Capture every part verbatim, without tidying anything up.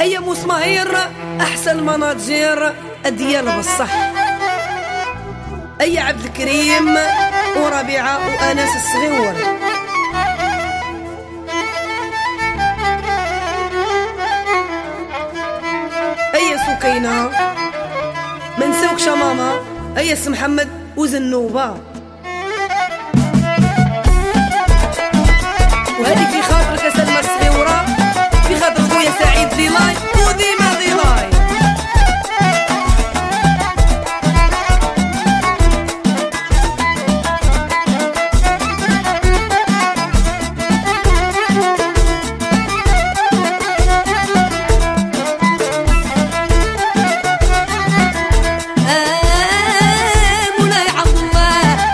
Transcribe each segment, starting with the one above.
أيا مسماهير أحسن مناجير ديال بصح. أيا عبد الكريم وربيعة وأنس الصغيور. أيا سكينة ما نساوكش ماما. أيا سي محمد وزنوبة. وهذه في خاطرك يا سلمى الصغيورة، في خاطر خويا سعيد ديلاي وديما ديلاي. مولاي عبد الله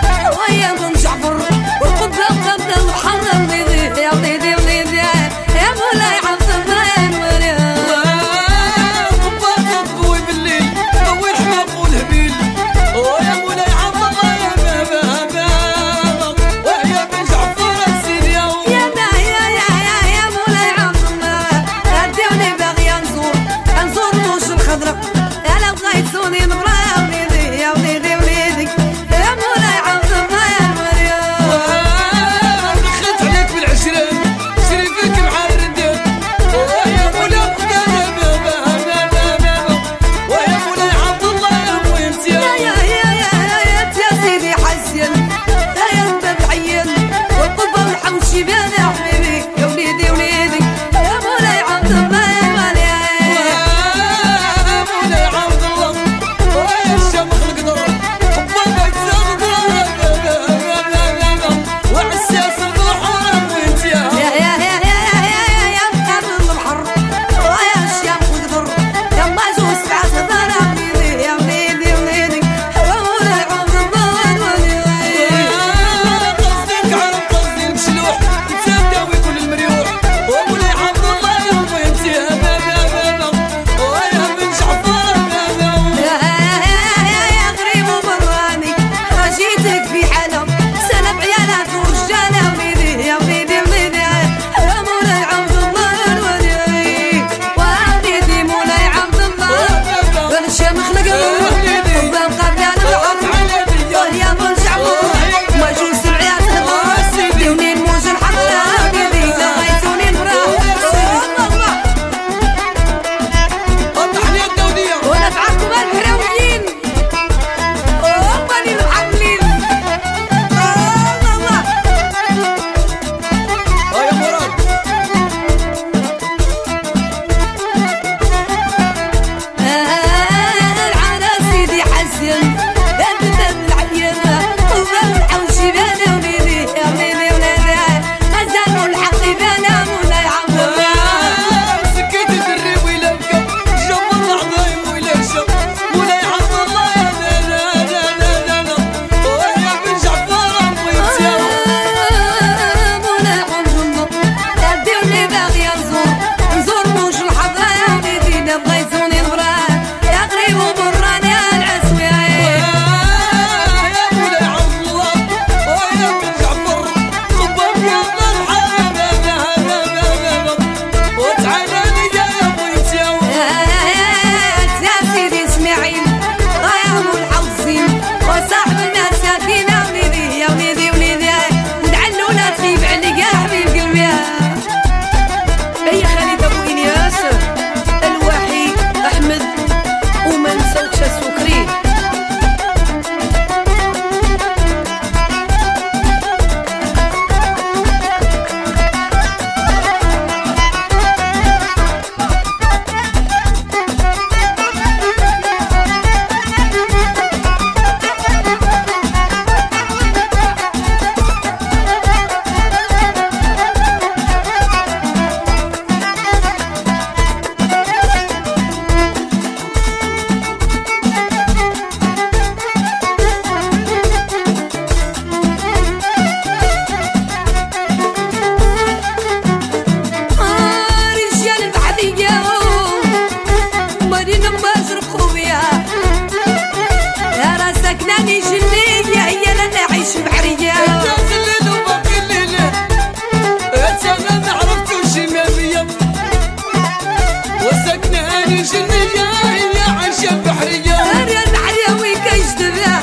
سكناني جنية يا عيش البحرية يا العليوي كيجدبها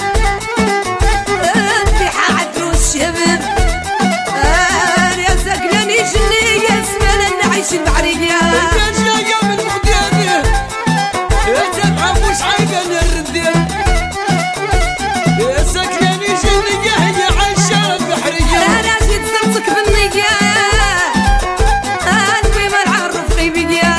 الريحة عدروس الشباب يا سكناني جنية اسمنا نعيش البحرية جاية من مخدياني تبعه مش عيبة الردين يا سكناني جنية يا عيش البحرية انا جيت زرتك بالنية قلبي ما نعرف غيبية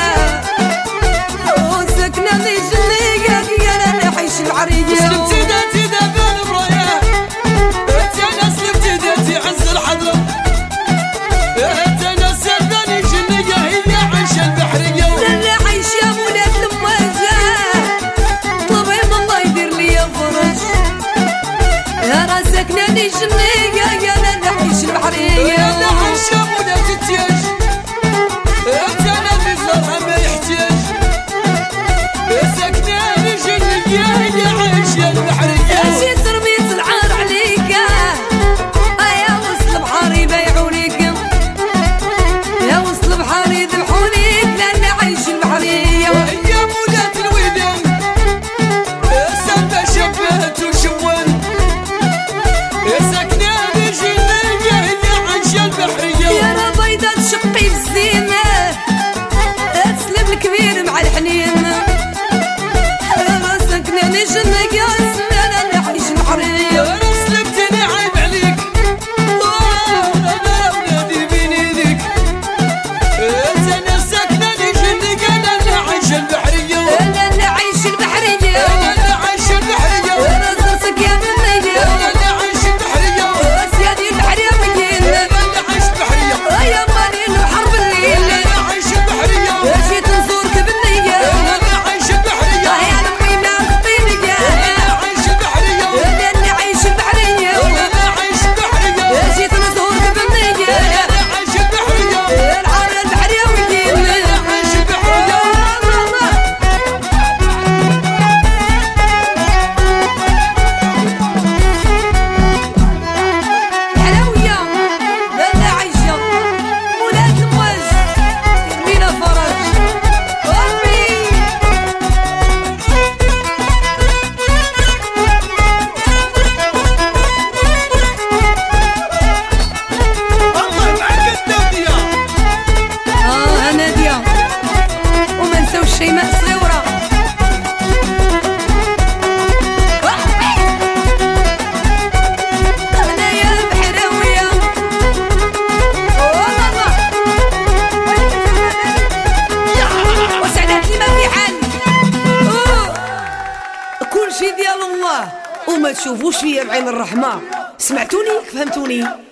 وسكناني جنية يا انا نعيش البحرية سلمتي داتي دابا برايا انا سلمتي داتي عز الحضرة انا سكناني جنية هي عيش البحرية انا عايش يا ولاد المواجه طبعي الله يدير لي فرج يا راه سكناني جنية يا انا نعيش البحرية انا عايش يا ولاد التياج انا في زرها ما يحتاج سكناني جنية هي عيش البحرية جيت رميت العار عليك يا وصل بحاري يبيعوا ليك يا وصل بحاري يذبحوا ليك لان عايش البحرية يا مولات الودان سبة شبات وشوان سكناني جنية هي عيش البحرية يا راه بيضة تشقي بالزينة تسلم الكبير مع الحنين راه سكناني جنية اسمنا نعيش البحرية انا سلمتني عيب عليك انا ولادي بين ايديك انا سكناني جنية انا عايش البحرية انا نعيش البحرية انا عايش البحرية انا زرتك يا بنية انا عايش البحرية سيادي البحرية مكين انا عايش البحرية يا مالين البحر بالليل انا عايش البحرية جيت نزورك بالنية انا عايش البحرية يا لمي ما خطيني انا عايش البحرية انا نعيش البحرية انا عايش البحرية جيت نزورك بالنية انا عايش البحرية العار البحرية وين انا عايش البحرية حلوية لا عايشة ولاد المواج يرمينا فرج أمي الله معك الدودية اه نادية وما نساوش شيماء صغيرة انا يا البحراوية والله وسعدات لي ما في حال كل شي ديال الله وما تشوفوش فيا بعين الرحمة سمعتوني فهمتوني